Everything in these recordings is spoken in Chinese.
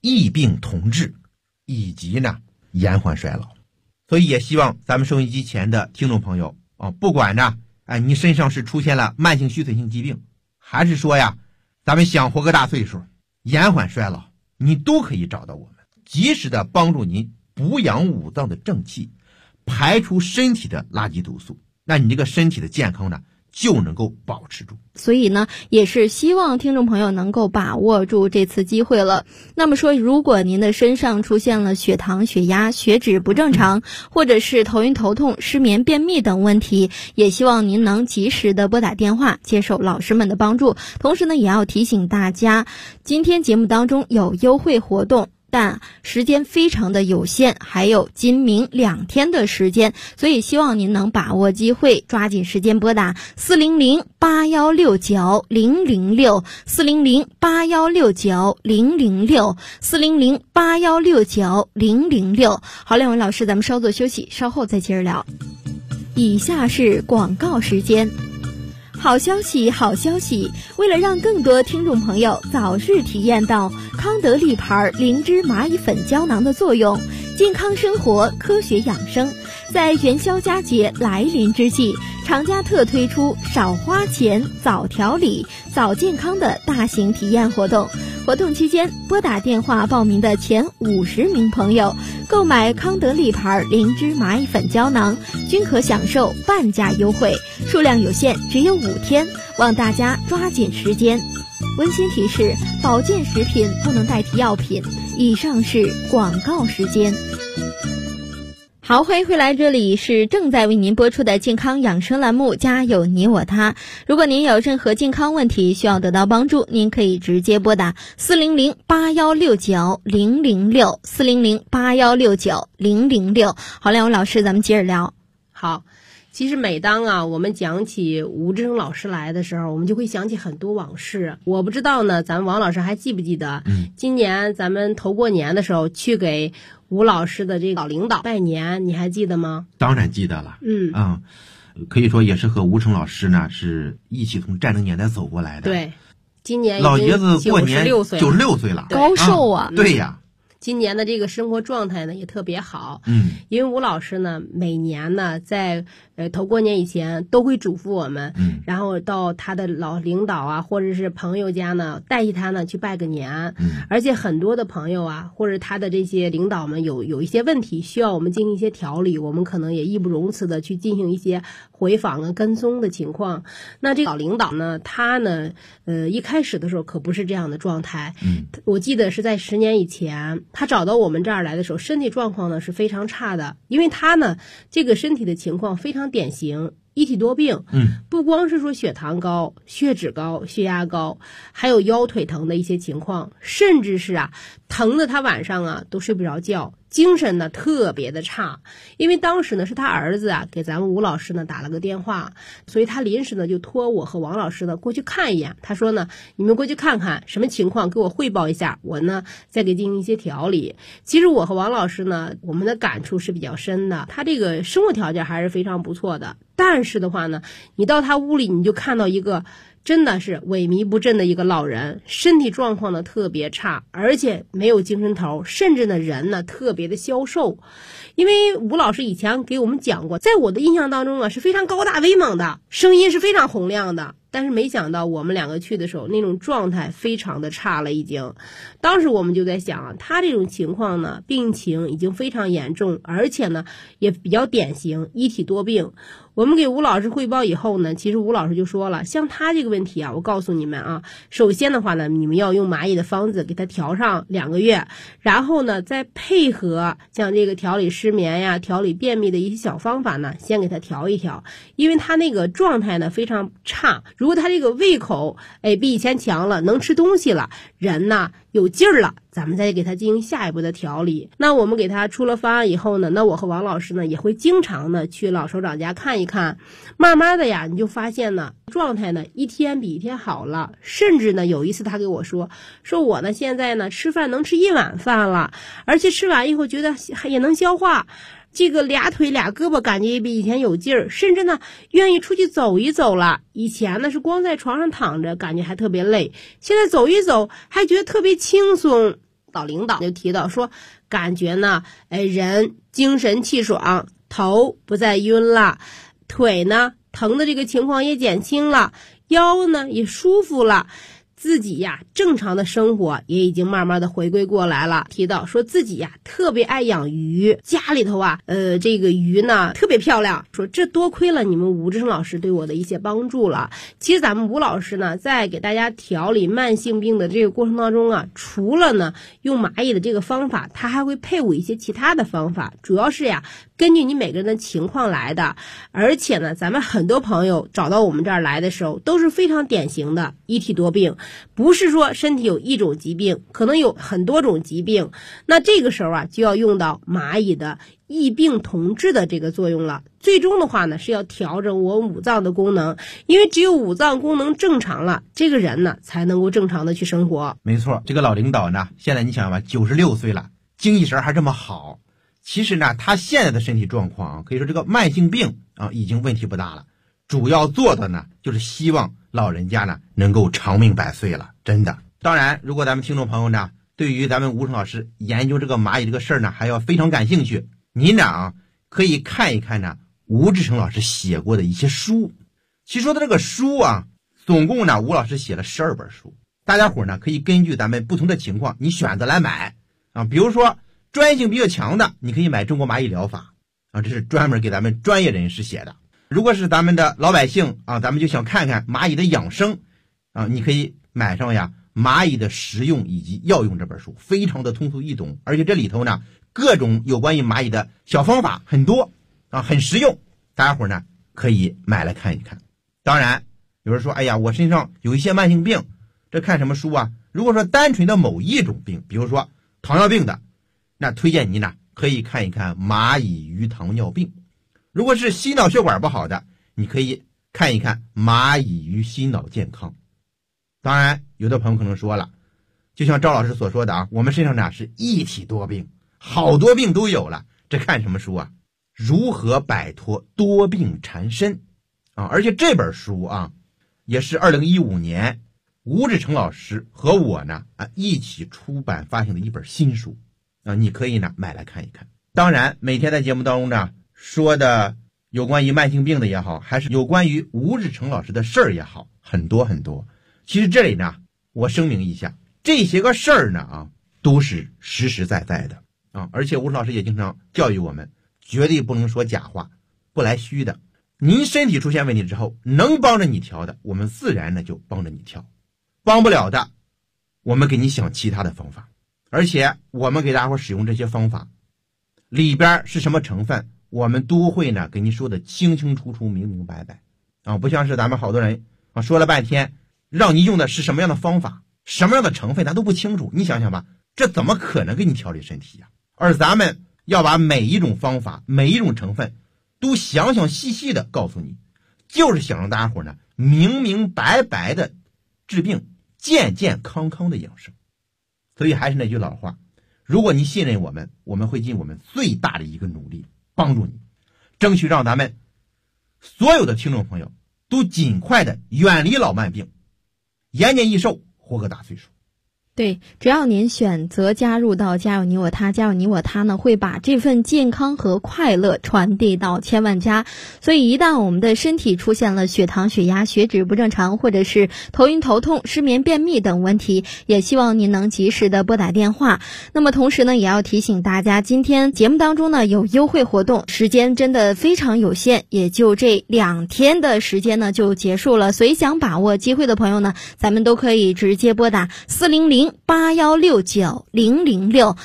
疫病同治，以及呢延缓衰老。所以也希望咱们收音机前的听众朋友不管呢你身上是出现了慢性虚损性疾病，还是说呀咱们想活个大岁数，延缓衰老，你都可以找到我们，及时的帮助您补养五脏的正气，排出身体的垃圾毒素，那你这个身体的健康呢就能够保持住。 所以呢，也是希望听众朋友能够把握住这次机会了。那么说，如果您的身上出现了血糖、血压、血脂不正常，或者是头晕头痛、失眠、便秘等问题，也希望您能及时的拨打电话，接受老师们的帮助。同时呢，也要提醒大家，今天节目当中有优惠活动，但时间非常的有限，还有今明2天的时间，所以希望您能把握机会，抓紧时间拨打400-8169-006 400-8169-006 400-8169-006。好，两位老师，咱们稍作休息，稍后再接着聊。以下是广告时间。好消息，好消息！为了让更多听众朋友早日体验到康德利牌灵芝蚂蚁粉胶囊的作用，健康生活，科学养生，在元宵佳节来临之际，厂家特推出少花钱早调理早健康的大型体验活动。活动期间，拨打电话报名的前50名朋友购买康德利牌灵芝蚂蚁粉胶囊，均可享受半价优惠，数量有限，只有5天，望大家抓紧时间。温馨提示：保健食品不能代替药品。以上是广告时间。好，欢迎回来，这里是正在为您播出的健康养生栏目，家有你我他。如果您有任何健康问题需要得到帮助，您可以直接拨打400-8169-006 400-8169-006。好，两位老师，咱们接着聊。 好，其实每当我们讲起吴志生老师来的时候，我们就会想起很多往事。我不知道呢，咱们王老师还记不记得，今年咱们头过年的时候去给吴老师的这个老领导拜年，你还记得吗？ 当然记得了。可以说也是和吴成老师呢是一起从战争年代走过来的。 对，今年老爷子过年96岁了， 高寿啊！ 对呀。 今年的这个生活状态呢也特别好，因为吴老师呢每年呢在头过年以前都会嘱咐我们，然后到他的老领导啊或者是朋友家呢代替他呢去拜个年，而且很多的朋友啊或者他的这些领导们有一些问题需要我们进行一些调理，我们可能也义不容辞的去进行一些回访啊跟踪的情况。那这个老领导呢他呢一开始的时候可不是这样的状态，我记得是在10年以前他找到我们这儿来的时候，身体状况呢是非常差的，因为他呢这个身体的情况非常典型，一体多病，不光是说血糖高、血脂高、血压高，还有腰腿疼的一些情况，甚至是疼的他晚上都睡不着觉，精神呢特别的差。因为当时呢是他儿子给咱们吴老师呢打了个电话，所以他临时呢就托我和王老师呢过去看一眼。他说呢，你们过去看看什么情况，给我汇报一下，我呢再给进行一些调理。其实我和王老师呢，我们的感触是比较深的，他这个生活条件还是非常不错的，但是的话呢，你到他屋里你就看到一个真的是萎靡不振的一个老人，身体状况呢特别差，而且没有精神头，甚至呢人呢特别的消瘦。因为吴老师以前给我们讲过，在我的印象当中是非常高大威猛的，声音是非常洪亮的，但是没想到我们2个去的时候那种状态非常的差了已经。当时我们就在想他这种情况呢病情已经非常严重，而且呢也比较典型，一体多病。我们给吴老师汇报以后呢，其实吴老师就说了，像他这个问题我告诉你们首先的话呢，你们要用蚂蚁的方子给他调上2个月，然后呢再配合像这个调理失眠呀、调理便秘的一些小方法呢，先给他调一调。因为他那个状态呢非常差，如果他这个胃口比以前强了，能吃东西了，人呢有劲儿了，咱们再给他进行下一步的调理。那我们给他出了方案以后呢，那我和王老师呢也会经常的去老首长家看一看，慢慢的你就发现呢状态呢一天比一天好了。甚至呢有一次他给我说我呢现在呢吃饭能吃1碗饭了，而且吃完以后觉得也能消化，这个俩腿俩胳膊感觉也比以前有劲儿，甚至呢愿意出去走一走了。以前呢是光在床上躺着感觉还特别累，现在走一走还觉得特别轻松。 老领导就提到说，感觉呢，人精神气爽，头不再晕了，腿呢疼的这个情况也减轻了，腰呢也舒服了，自己呀正常的生活也已经慢慢的回归过来了。提到说自己呀特别爱养鱼，家里头啊这个鱼呢特别漂亮，说这多亏了你们吴志胜老师对我的一些帮助了。其实咱们吴老师呢在给大家调理慢性病的这个过程当中啊，除了呢用蚂蚁的这个方法，他还会配伍一些其他的方法，主要是呀根据你每个人的情况来的。而且呢咱们很多朋友找到我们这儿来的时候都是非常典型的一体多病，不是说身体有一种疾病，可能有很多种疾病，那这个时候啊就要用到蚂蚁的异病同治的这个作用了。最终的话呢是要调整我五脏的功能，因为只有五脏功能正常了，这个人呢才能够正常的去生活。 没错，这个老领导呢现在你想吧，96岁了，精气神还这么好。其实呢他现在的身体状况可以说这个慢性病已经问题不大了，主要做的呢就是希望老人家呢能够长命百岁了，真的。当然如果咱们听众朋友呢对于咱们吴老师研究这个蚂蚁这个事儿呢还要非常感兴趣，您呢可以看一看呢吴志成老师写过的一些书。其实说的这个书总共呢吴老师写了12本书，大家伙呢可以根据咱们不同的情况你选择来买比如说专业性比较强的，你可以买中国蚂蚁疗法这是专门给咱们专业人士写的。如果是咱们的老百姓咱们就想看看蚂蚁的养生你可以买上蚂蚁的食用以及药用这本书，非常的通俗易懂，而且这里头呢各种有关于蚂蚁的小方法很多很实用，大家伙呢可以买来看一看。当然有人说哎呀我身上有一些慢性病，这看什么书如果说单纯的某一种病，比如说糖尿病的，那推荐您呢可以看一看蚂蚁鱼糖尿病。如果是心脑血管不好的，你可以看一看蚂蚁鱼心脑健康。当然有的朋友可能说了，就像赵老师所说的我们身上呢是一体多病，好多病都有了，这看什么书如何摆脱多病缠身而且这本书也是2015年吴志成老师和我呢一起出版发行的一本新书你可以呢买来看一看。当然每天在节目当中呢说的有关于慢性病的也好，还是有关于吴志成老师的事儿也好，很多很多。其实这里呢我声明一下，这些个事儿呢都是实实在在的而且吴老师也经常教育我们，绝对不能说假话，不来虚的。您身体出现问题之后，能帮着你调的，我们自然呢就帮着你调，帮不了的我们给你想其他的方法。而且我们给大伙使用这些方法里边是什么成分，我们都会呢给您说的清清楚楚明明白白不像是咱们好多人说了半天让你用的是什么样的方法，什么样的成分咱都不清楚，你想想吧，这怎么可能给你调理身体而咱们要把每一种方法每一种成分都详详细细的告诉你，就是想让大家伙呢明明白白的治病，健健康康的养生。所以还是那句老话，如果你信任我们，我们会尽我们最大的一个努力帮助你，争取让咱们所有的听众朋友都尽快的远离老慢病，延年益寿，活个大岁数。 对，只要您选择加入到家有你我他，家有你我他呢会把这份健康和快乐传递到千万家。所以一旦我们的身体出现了血糖血压血脂不正常，或者是头晕头痛失眠便秘等问题，也希望您能及时的拨打电话。那么同时呢也要提醒大家，今天节目当中呢有优惠活动，时间真的非常有限，也就这2天的时间呢就结束了。所以想把握机会的朋友呢，咱们都可以直接拨打400-8169-006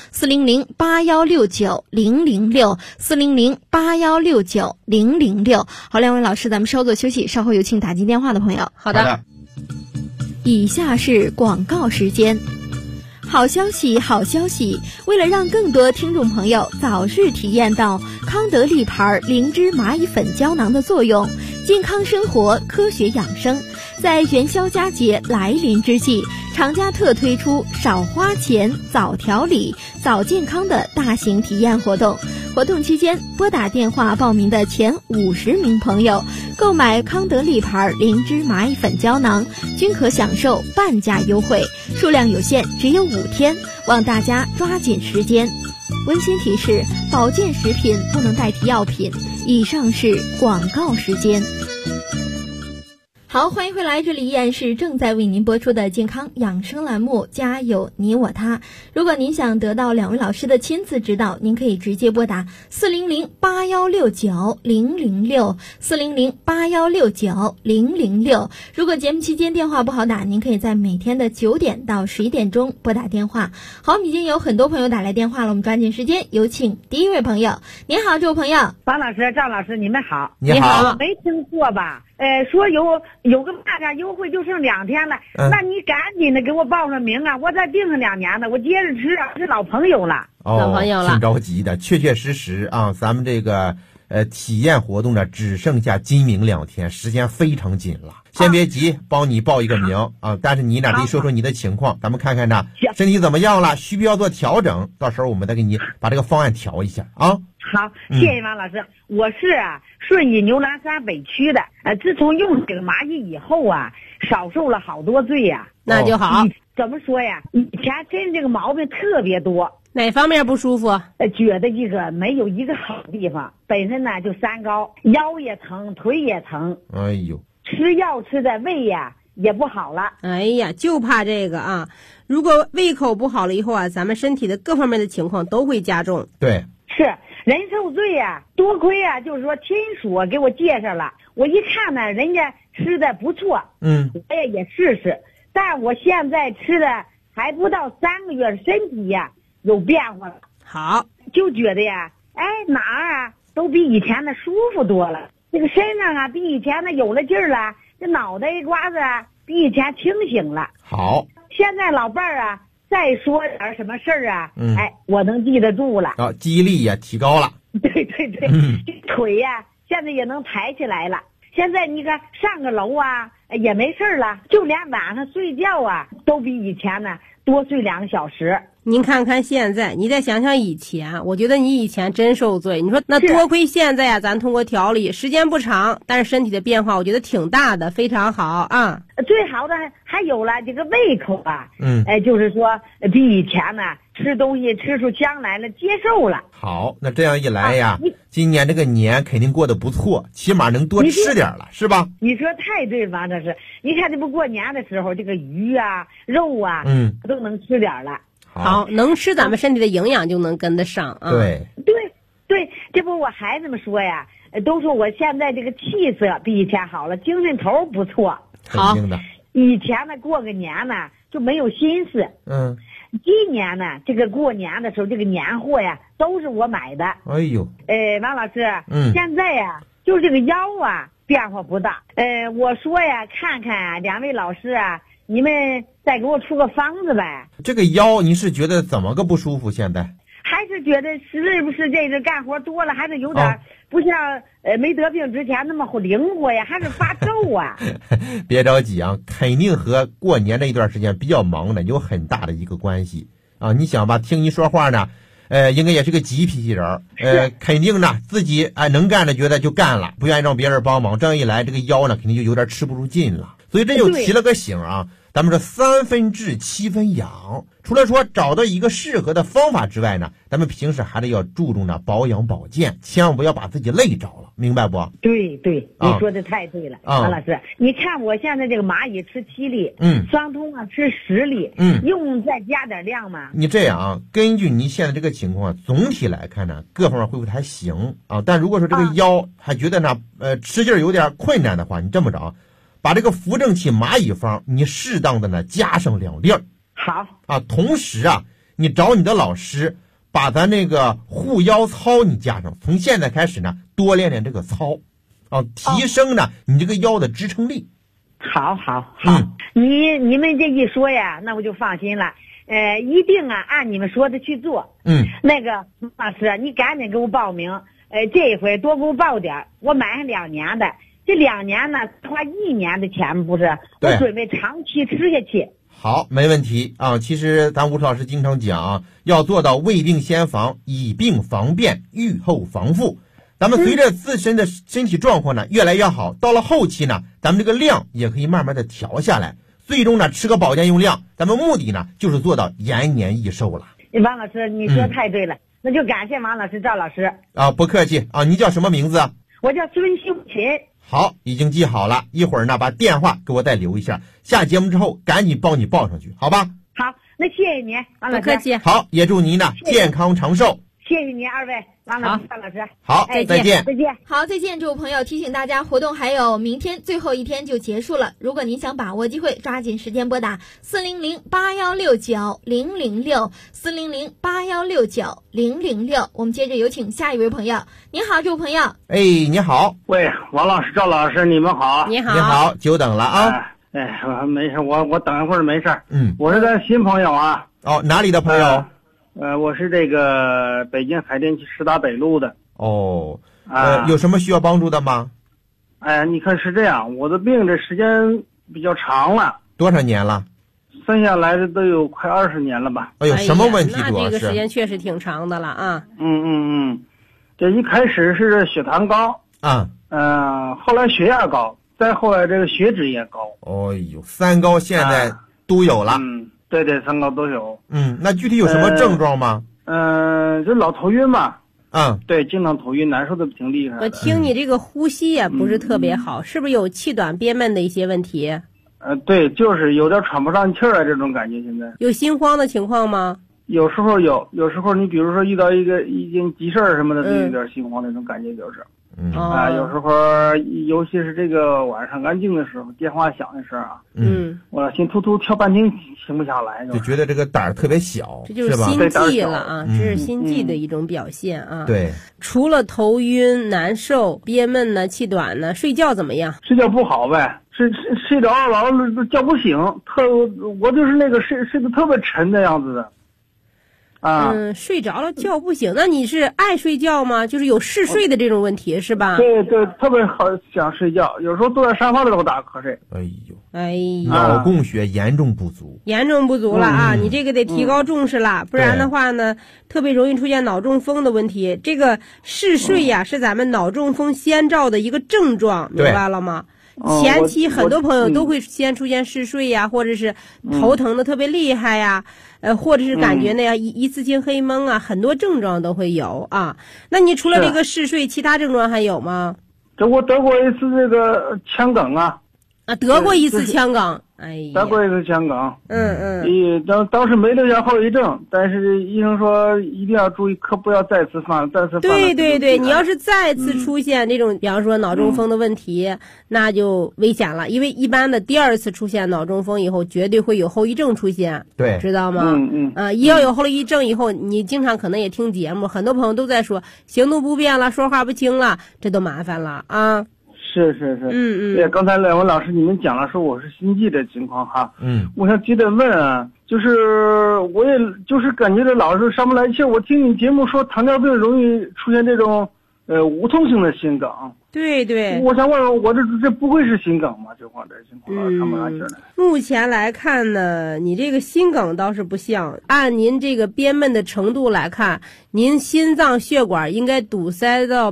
400-8169-006 400-8169-006。好，两位老师，咱们稍作休息，稍后有请打进电话的朋友。 好的。 以下是广告时间。好消息，好消息！为了让更多听众朋友早日体验到康德利牌灵芝蚂蚁粉胶囊的作用，健康生活，科学养生，在元宵佳节来临之际，厂家特推出少花钱早调理早健康的大型体验活动。 活动期间，拨打电话报名的前50名朋友购买康德利牌灵芝蚂蚁粉胶囊，均可享受半价优惠，数量有限，只有5天，望大家抓紧时间。温馨提示：保健食品不能代替药品。以上是广告时间。好，欢迎回来，这里依然是正在为您播出的健康养生栏目《家有你我他》。如果您想得到2位老师的亲自指导，您可以直接拨打400-8169-006，400-8169-006。如果节目期间电话不好打，您可以在每天的9点到11点钟拨打电话。好，我们已经有很多朋友打来电话了，我们抓紧时间，有请第一位朋友。您好，这位朋友。 王老师、赵老师，你们好。 你好。 没听错吧？说有个半价优惠，就剩2天了。那你赶紧的给我报上名啊！我再订上2年的，我接着吃啊，是老朋友了。 老朋友了， 挺着急的。确实啊，咱们这个体验活动呢，只剩下今明2天，时间非常紧了。先别急，帮你报一个名啊！但是你呢，得说说你的情况，咱们看看呢，身体怎么样了，需不需要做调整？到时候我们再给你把这个方案调一下啊。 好，谢谢王老师。我是顺义牛栏山北区的，自从用这个蚂蚁以后啊，少受了好多罪呀。 那就好。 怎么说呀？以前真这个毛病特别多。 哪方面不舒服？ 觉得这个没有一个好地方。本身呢就3高，腰也疼，腿也疼。 哎呦， 吃药吃的胃呀也不好了。 哎呀，就怕这个啊！如果胃口不好了以后啊，咱们身体的各方面的情况都会加重。 对， 是人受罪呀，多亏啊，就是说亲属给我介绍了，我一看呢，人家吃的不错，我也试试。但我现在吃的还不到3个月，身体呀有变化了。 好， 就觉得呀，哪儿都比以前的舒服多了。这个身上比以前的有了劲儿了，这脑袋瓜子比以前清醒了。 好， 现在老伴儿再说点什么事儿我能记得住了。 记忆力也提高了。 对，腿呀现在也能抬起来了。现在你看上个楼也没事了，就连晚上睡觉都比以前呢多睡2个小时。 您看看现在，你再想想以前，我觉得你以前真受罪。你说那多亏现在咱通过调理，时间不长，但是身体的变化我觉得挺大的，非常好啊。 最好的还有了这个胃口就是说比以前呢吃东西吃出香来了，接受了。 好，那这样一来呀，今年这个年肯定过得不错，起码能多吃点了，是吧？ 你说太对了，这是。你看这不过年的时候，这个鱼肉都能吃点了。 好，能吃咱们身体的营养就能跟得上啊。 对，这不我孩子们说呀，都说我现在这个气色比以前好了，精神头不错。 好， 以前呢过个年呢就没有心思。今年呢这个过年的时候，这个年货呀都是我买的。 哎呦， 王老师，现在就是这个腰变化不大。我说呀，看看2位老师你们再给我出个方子呗。 这个腰你是觉得怎么个不舒服？现在还是觉得是不是这个干活多了，还是有点不像没得病之前那么灵活呀，还是发皱别着急肯定和过年这一段时间比较忙的有很大的一个关系你想吧，听你说话呢应该也是个急脾气人肯定呢自己能干的觉得就干了，不愿意让别人帮忙，这样一来这个腰呢肯定就有点吃不住劲了。所以这就提了个醒咱们说3分治7分养，除了说找到一个适合的方法之外呢，咱们平时还得要注重保养保健，千万不要把自己累着了，明白不？ 对，你说的太对了。王老师，你看我现在这个蚂蚁吃7粒，双通吃10粒，用再加点量嘛。 你这样根据你现在这个情况，总体来看呢，各方面恢复还行但如果说这个腰还觉得呢吃劲有点困难的话，你这么着。把这个扶正气蚂蚁方你适当的呢加上2粒。 好同时你找你的老师把咱那个护腰操你加上，从现在开始呢多练练这个操提升呢你这个腰的支撑力。 好你们这一说呀，那我就放心了。一定按你们说的去做。那个老师你赶紧给我报名，这回多给我报点，我买上2年的。这2年呢花1年的钱，不是我准备长期吃下去。 好，没问题啊。其实咱吴老师经常讲啊，要做到未病先防，以病防变，预后防复。咱们随着自身的身体状况呢越来越好，到了后期呢，咱们这个量也可以慢慢的调下来，最终呢吃个保健用量，咱们目的呢就是做到延年益寿了。 王老师，你说太对了，那就感谢王老师、赵老师啊，不客气啊。您叫什么名字啊？ 我叫孙秀琴。 好，已经记好了，一会儿呢把电话给我再留一下，下节目之后赶紧帮你报上去，好吧？ 好，那谢谢您，王老师。 不客气。 好，也祝您呢健康长寿。 谢谢您二位，王老师、赵老师。 好，再见。 再见。 好，再见，诸位朋友。提醒大家，活动还有明天最后一天就结束了。如果您想把握机会，抓紧时间拨打400-8169-006，400-8169-006。我们接着有请下一位朋友。您好，这位朋友。 哎，你好。 喂，王老师、赵老师，你们好。 你好。 你好，久等了啊。 没事，我等一会儿没事。我是咱新朋友啊。 哦，哪里的朋友？ 我是这个北京海淀区师大北路的。 哦，有什么需要帮助的吗？ 你看是这样，我的病这时间比较长了。 多少年了？ 算下来的都有快20年了吧。 哎呦，什么问题主要是？ 那这个时间确实挺长的了啊。 这一开始是血糖高啊， 后来血压高，再后来这个血脂也高。 哦呦，3高现在都有了。 对，3高都有。 那具体有什么症状吗？ 就老头晕嘛。对，经常头晕，难受的挺厉害的。 我听你这个呼吸也不是特别好，是不是有气短憋闷的一些问题？ 对，就是有点喘不上气儿来这种感觉。现在有心慌的情况吗？ 有时候有，有时候你比如说遇到一件急事儿什么的，都有点心慌那种感觉，就是。有时候尤其是这个晚上安静的时候，电话响的时候啊，我心突突跳半天停不下来， 就觉得这个胆儿特别小， 这就是心悸了啊，这是心悸的一种表现啊。 对， 除了头晕、难受、憋闷呢、气短呢，睡觉怎么样？ 睡觉不好呗，睡着了老是叫不醒，我就是那个睡得特别沉的样子的。 睡着了觉不醒，那你是爱睡觉吗？就是有嗜睡的这种问题是吧？ 对，特别好想睡觉，有时候坐在沙发里都打瞌睡。 哎呦，脑供血严重不足了啊！你这个得提高重视了，不然的话呢，特别容易出现脑中风的问题。这个嗜睡呀，是咱们脑中风先兆的一个症状，明白了吗？前期很多朋友都会先出现嗜睡呀，或者是头疼的特别厉害呀，或者是感觉那样一次性黑蒙啊，很多症状都会有啊。那你除了这个嗜睡，其他症状还有吗？ 我得过一次这个腔梗啊。 得过一次腔梗。 得过一次腔梗。当时没留下后遗症，但是医生说一定要注意，可不要再次犯。 对，你要是再次出现这种，比方说脑中风的问题，那就危险了，因为一般的第2次出现脑中风以后，绝对会有后遗症出现， 对， 知道吗？一要有后遗症以后，你经常可能也听节目，很多朋友都在说行动不便了，说话不清了，这都麻烦了啊。 是。对，刚才两位老师你们讲了说我是心悸的情况哈。我想接着问啊，就是我也就是感觉这老是上不来气，我听你节目说糖尿病容易出现这种无痛性的心梗。 对， 我想问我这不会是心梗吗？这情况上不来气呢？ 目前来看呢，你这个心梗倒是不像，按您这个憋闷的程度来看，您心脏血管应该堵塞到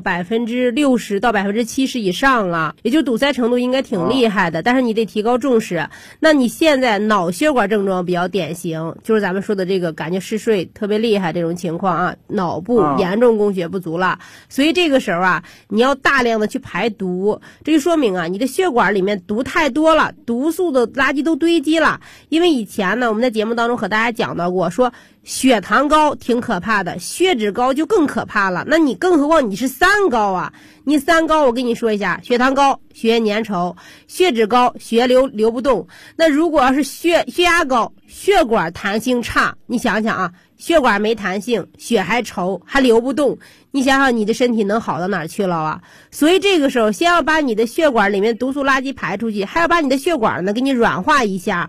60%到70%以上了，也就堵塞程度应该挺厉害的，但是你得提高重视。那你现在脑血管症状比较典型，就是咱们说的这个感觉嗜睡特别厉害这种情况啊，脑部严重供血不足了，所以这个时候啊，你要大量的去排毒，这就说明啊，你的血管里面毒太多了，毒素的垃圾都堆积了。因为以前呢，我们在节目当中和大家讲到过，说血糖高挺可怕的，血脂高就更可怕了。那你更何况你是3高啊，你3高，我跟你说一下，血糖高，血液粘稠；血脂高，血流不动。那如果要是血压高，血管弹性差，你想想啊，血管没弹性，血还稠，还流不动，你想想你的身体能好到哪儿去了啊？所以这个时候先要把你的血管里面毒素垃圾排出去，还要把你的血管呢给你软化一下。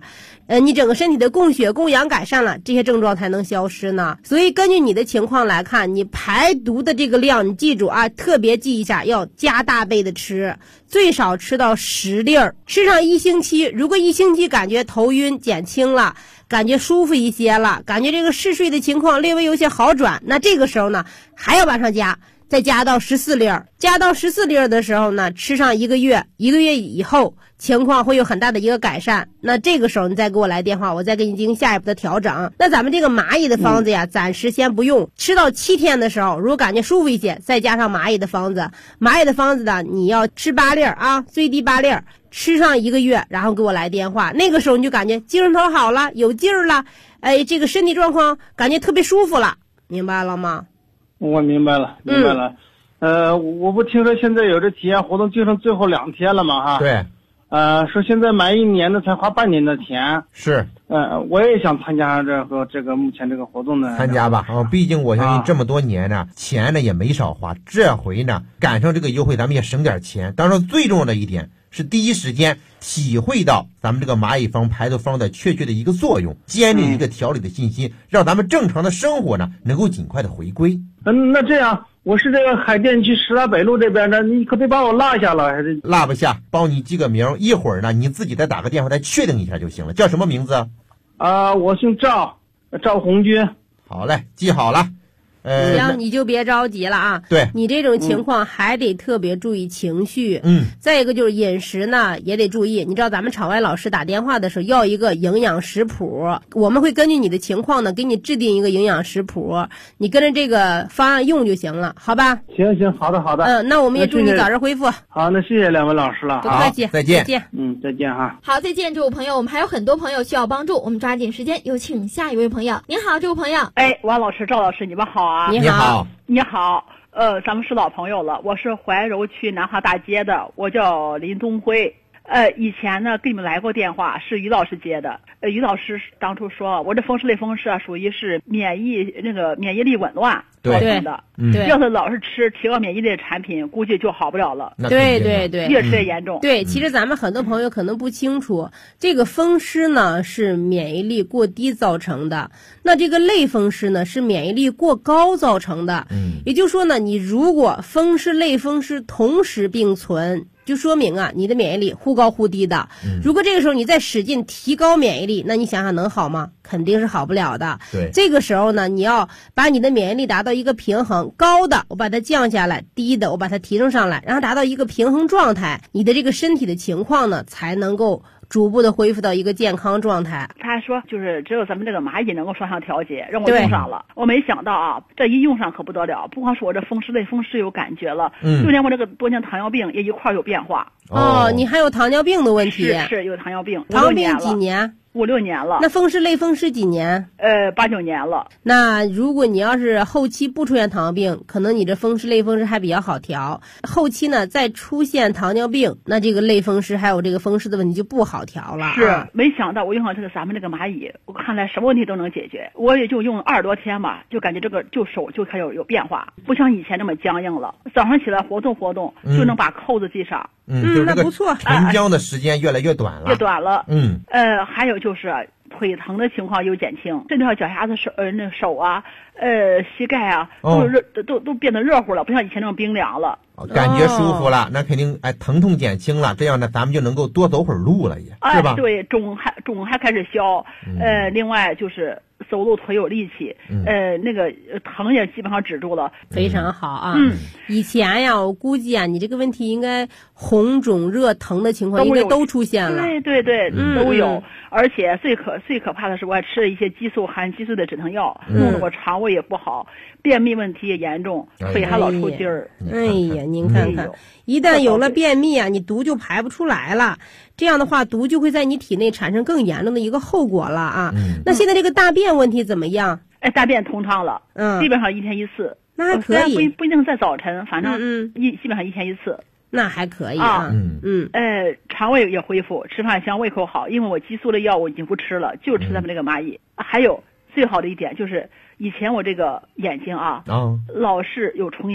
你整个身体的供血供氧改善了，这些症状才能消失呢。所以根据你的情况来看，你排毒的这个量，你记住啊，特别记一下，要加大倍的吃，最少吃到10粒儿，吃上1星期。如果1星期感觉头晕减轻了，感觉舒服一些了，感觉这个嗜睡的情况略微有些好转，那这个时候呢，还要往上加，再加到14粒儿。加到14粒儿的时候呢，吃上1个月，1个月以后情况会有很大的一个改善。那这个时候你再给我来电话，我再给你进行下一步的调整。那咱们这个蚂蚁的方子呀，暂时先不用，吃到7天的时候，如果感觉舒服一些，再加上蚂蚁的方子。蚂蚁的方子呢，你要吃8粒儿啊，最低8粒儿。吃上1个月，然后给我来电话，那个时候你就感觉精神头好了，有劲儿了，这个身体状况感觉特别舒服了，明白了吗？ 我明白了。我不听说现在有这体验活动就剩最后2天了吗？哈。 对。 说现在满1年的才花半年的钱。 是。 我也想参加这个目前这个活动呢。 参加吧，毕竟我相信这么多年呢，钱呢也没少花，这回呢赶上这个优惠，咱们也省点钱。当然最重要的一点是第一时间体会到咱们这个蚂蚁方排毒方的确切的一个作用，建立一个调理的信心，让咱们正常的生活呢能够尽快的回归。 那这样，我是这个海淀区石大北路这边的，你可别把我落下了，还是落不下，帮你记个名，一会儿呢你自己再打个电话再确定一下就行了。叫什么名字？ 我姓赵红军。 好嘞，记好了。 行，你就别着急了啊。 对， 你这种情况还得特别注意情绪。再一个就是饮食呢也得注意。你知道咱们场外老师打电话的时候要一个营养食谱，我们会根据你的情况呢给你制定一个营养食谱，你跟着这个方案用就行了，好吧？ 行，好的。 那我们也祝你早日恢复。 好，那谢谢2位老师了。 不客气， 再见。 再见哈。 好，再见，这位朋友，我们还有很多朋友需要帮助，我们抓紧时间，有请下一位朋友。您好，这位朋友。 王老师、赵老师，你们好啊。 你好。 咱们是老朋友了。我是怀柔区南华大街的，我叫林宗辉。以前呢给你们来过电话，是于老师接的。于老师当初说我这风湿类风湿啊，属于是免疫力紊乱造成的。 对， 要是老是吃提高免疫力的产品，估计就好不了了。 对， 越吃越严重。 对，其实咱们很多朋友可能不清楚，这个风湿呢是免疫力过低造成的，那这个类风湿呢是免疫力过高造成的。也就是说呢，你如果风湿类风湿同时并存，就说明啊，你的免疫力忽高忽低的。如果这个时候你再使劲提高免疫力，那你想想能好吗？肯定是好不了的。 对， 这个时候呢，你要把你的免疫力达到一个平衡，高的我把它降下来，低的我把它提升上来，然后达到一个平衡状态，你的这个身体的情况呢才能够逐步的恢复到一个健康状态。 他还说就是只有咱们这个蚂蚁能够双向调节，让我用上了。我没想到啊，这一用上可不得了，不光是我这风湿类风湿有感觉了，就连我这个多年糖尿病也一块有变化。 你还有糖尿病的问题？ 是有糖尿病。 糖尿病几年 ？5、6年了。 那风湿类风湿几年 ？8、9年了。 那如果你要是后期不出现糖尿病，可能你这风湿类风湿还比较好调。后期呢再出现糖尿病，那这个类风湿还有这个风湿的问题就不好调了。 是，没想到我用上咱们这个蚂蚁，我看来什么问题都能解决。我也就用20多天吧，就感觉这个手就开始有变化，不像以前那么僵硬了。早上起来活动就能把扣子系上。 那不错。 沉僵的时间越来越短了。 还有就是腿疼的情况有减轻，甚至脚丫子手啊，膝盖啊，都变得热乎了，不像以前那种冰凉了。 感觉舒服了，那肯定疼痛减轻了，这样呢咱们就能够多走会儿路了，也是吧？ 对，肿还开始消。另外就是走路腿有力气，那个疼也基本上止住了。 非常好啊。以前呀，我估计啊，你这个问题应该红肿热疼的情况应该都出现了。 对，都有。而且最可怕的是，我还吃了一些含激素的止疼药，弄得我肠胃也不好，便秘问题也严重，腿还老抽筋儿。 哎呀，您看看，一旦有了便秘啊，你毒就排不出来了，这样的话毒就会在你体内产生更严重的一个后果了啊。那现在这个大便问题怎么样？ 大便通畅了，基本上1天1次。 那还可以， 不一定在早晨，反正基本上1天1次。 那还可以啊。 肠胃也恢复，吃饭香，胃口好，因为我激素的药我已经不吃了，就吃咱们这个蚂蚁。还有最好的一点就是，以前我这个眼睛啊，老是有重影，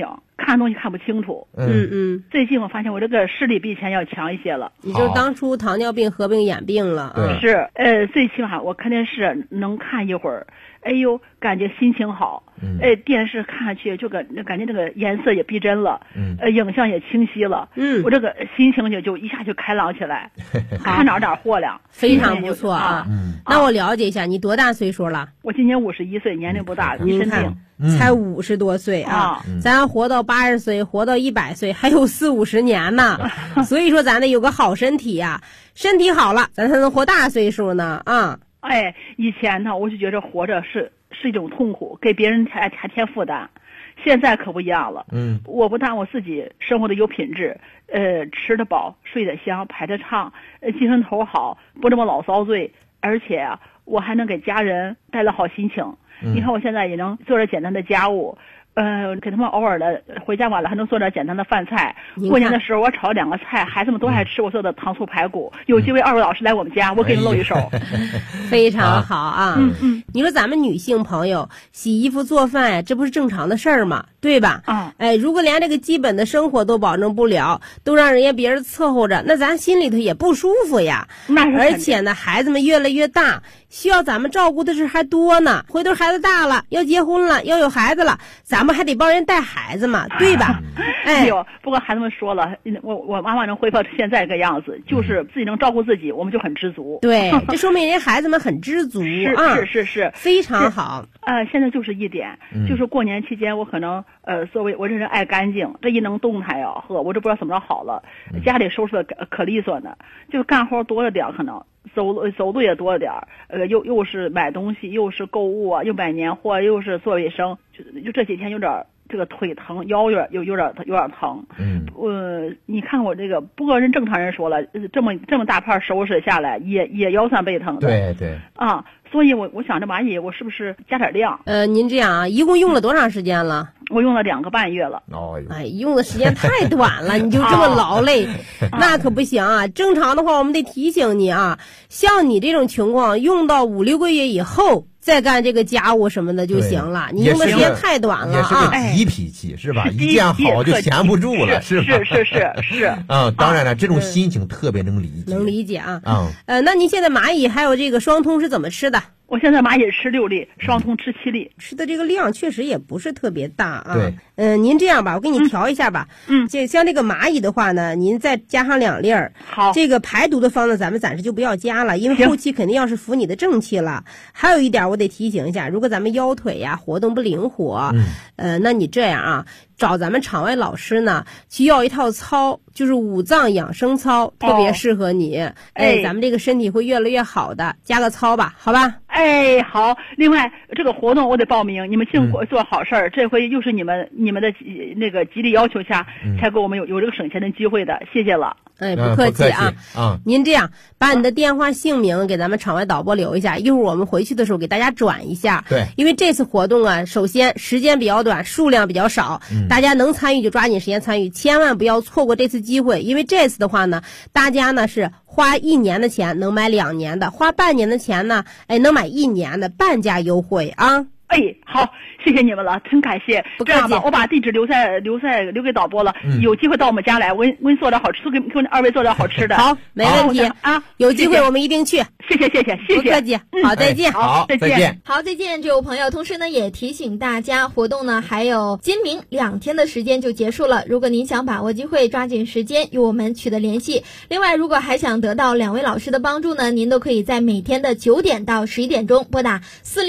看东西看不清楚。最近我发现我这个视力比以前要强一些了。 你就当初糖尿病合并眼病了。 是最起码我看电视能看一会儿，哎呦，感觉心情好。电视看下去就感觉这个颜色也逼真了，影像也清晰了。我这个心情就一下就开朗起来，看哪点货亮， 非常不错啊。那我了解一下，你多大岁数了？ 我今年51岁，年龄不大， 您看才50多岁啊，咱活到80岁，活到100岁，还有40-50年呢。所以说咱得有个好身体呀，身体好了，咱才能活大岁数呢啊。 以前呢，我就觉着活着是一种痛苦，给别人还添负担。现在可不一样了，我不但我自己生活的有品质，吃得饱，睡得香，排得畅，精神头好，不这么老遭罪，而且我还能给家人带来好心情。你看我现在也能做点简单的家务，给他们偶尔的回家晚了还能做点简单的饭菜。过年的时候我炒2个菜，孩子们都爱吃我做的糖醋排骨。有机会2位老师来我们家，我给你露一手。 非常好啊。你说咱们女性朋友洗衣服做饭呀，这不是正常的事儿吗？对吧？如果连这个基本的生活都保证不了，都让人家别人伺候着，那咱心里头也不舒服呀。而且呢，孩子们越来越大，需要咱们照顾的事还多呢。回头孩子大了，要结婚了，要有孩子了，咱们还得帮人带孩子嘛，对吧？ 不过孩子们说了，我妈妈能恢复到现在这个样子，就是自己能照顾自己，我们就很知足。 对，这说明人孩子们很知足啊， 是， 非常好。 现在就是一点，就是过年期间我可能作为我这人爱干净，这一能动弹呀，我这不知道怎么着好了，家里收拾的可利索呢，就是干活多了点，可能走路也多了点，又是买东西，又是购物啊，又买年货，又是做卫生，就这几天有点这个腿疼，腰有点疼。你看我这个，不过人正常人说了，这么大片收拾下来也腰酸背疼的。 对所以我想这蚂蚁我是不是加点量？ 您这样啊，一共用了多长时间了？ 我用了2个半月了。 用的时间太短了，你就这么劳累，那可不行啊！正常的话，我们得提醒你啊，像你这种情况，用到5-6个月以后再干这个家务什么的就行了。你用的时间太短了啊！ 也是个急脾气是吧？一件好就闲不住了，是吧？ 是。 当然了，这种心情特别能理解啊。那您现在蚂蚁还有这个双通是怎么吃的？ 我现在蚂蚁吃6粒，双通吃7粒， 吃的这个量确实也不是特别大啊。 对， 您这样吧，我给你调一下吧。这像这个蚂蚁的话呢，您再加上2粒儿。 好， 这个排毒的方呢，咱们暂时就不要加了，因为后期肯定要是服你的正气了。还有一点我得提醒一下，如果咱们腰腿呀活动不灵活，那你这样啊，找咱们场外老师呢去要一套操，就是5脏养生操，特别适合你。咱们这个身体会越来越好的，加个操吧，好吧？ 好。另外这个活动我得报名，你们尽做好事儿，这回又是你们的那个极力要求下，才给我们有这个省钱的机会的，谢谢了。 不客气啊。您这样把你的电话姓名给咱们场外导播留一下，一会儿我们回去的时候给大家转一下。 对， 因为这次活动啊，首先时间比较短，数量比较少，大家能参与就抓紧时间参与，千万不要错过这次机会。因为这次的话呢，大家呢是花1年的钱能买2年的，花半年的钱呢，能买1年的，半价优惠啊。 好，谢谢你们了，真感谢。 不客气， 我把地址留给导播了，有机会到我们家来，我给你做点好吃，给2位做点好吃的。 好，没问题啊，有机会我们一定去。 谢谢， 不客气。好，再见。 好，再见。 好，再见，这位朋友。同时呢，也提醒大家，活动呢还有今明2天的时间就结束了。如果您想把握机会，抓紧时间与我们取得联系。另外，如果还想得到2位老师的帮助呢，您都可以在每天的9点到11点钟拨打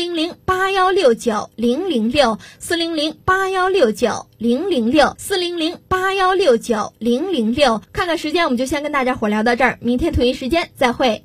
400-8169-006，400-8169-006，400-8169-006。看看时间，我们就先跟大家伙聊到这儿，明天同一时间再会。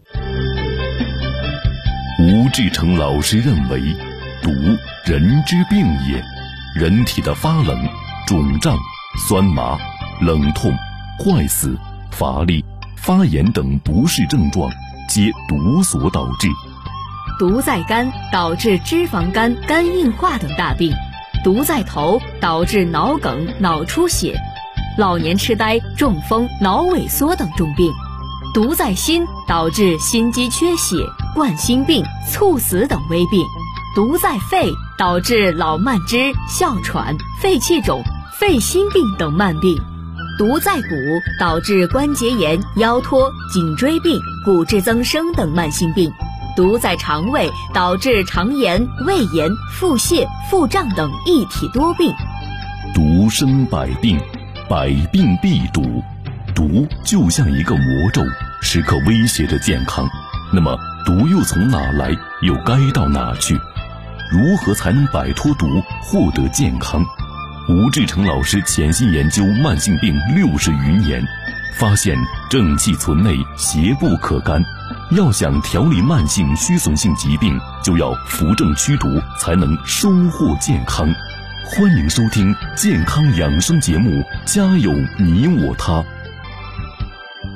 吴志成老师认为，毒人之病也，人体的发冷、肿胀、酸麻、冷痛、坏死、乏力、发炎等不适症状，皆毒所导致。 毒在肝，导致脂肪肝、肝硬化等大病；毒在头，导致脑梗、脑出血、老年痴呆、中风、脑萎缩等重病；毒在心，导致心肌缺血、冠心病、猝死等危病；毒在肺，导致老慢支、哮喘、肺气肿、 肺心病等慢病。毒在骨，导致关节炎、腰托、颈椎病、骨质增生等慢性病。毒在肠胃，导致肠炎、胃炎、腹泻、腹胀等一体多病。 毒生百病，百病必毒。毒就像一个魔咒，时刻威胁着健康。那么毒又从哪来，又该到哪去？如何才能摆脱毒，获得健康？吴志成老师潜心研究慢性病60余年，发现正气存内，邪不可干。要想调理慢性虚损性疾病，就要扶正驱毒，才能收获健康。欢迎收听健康养生节目《家有你我他》。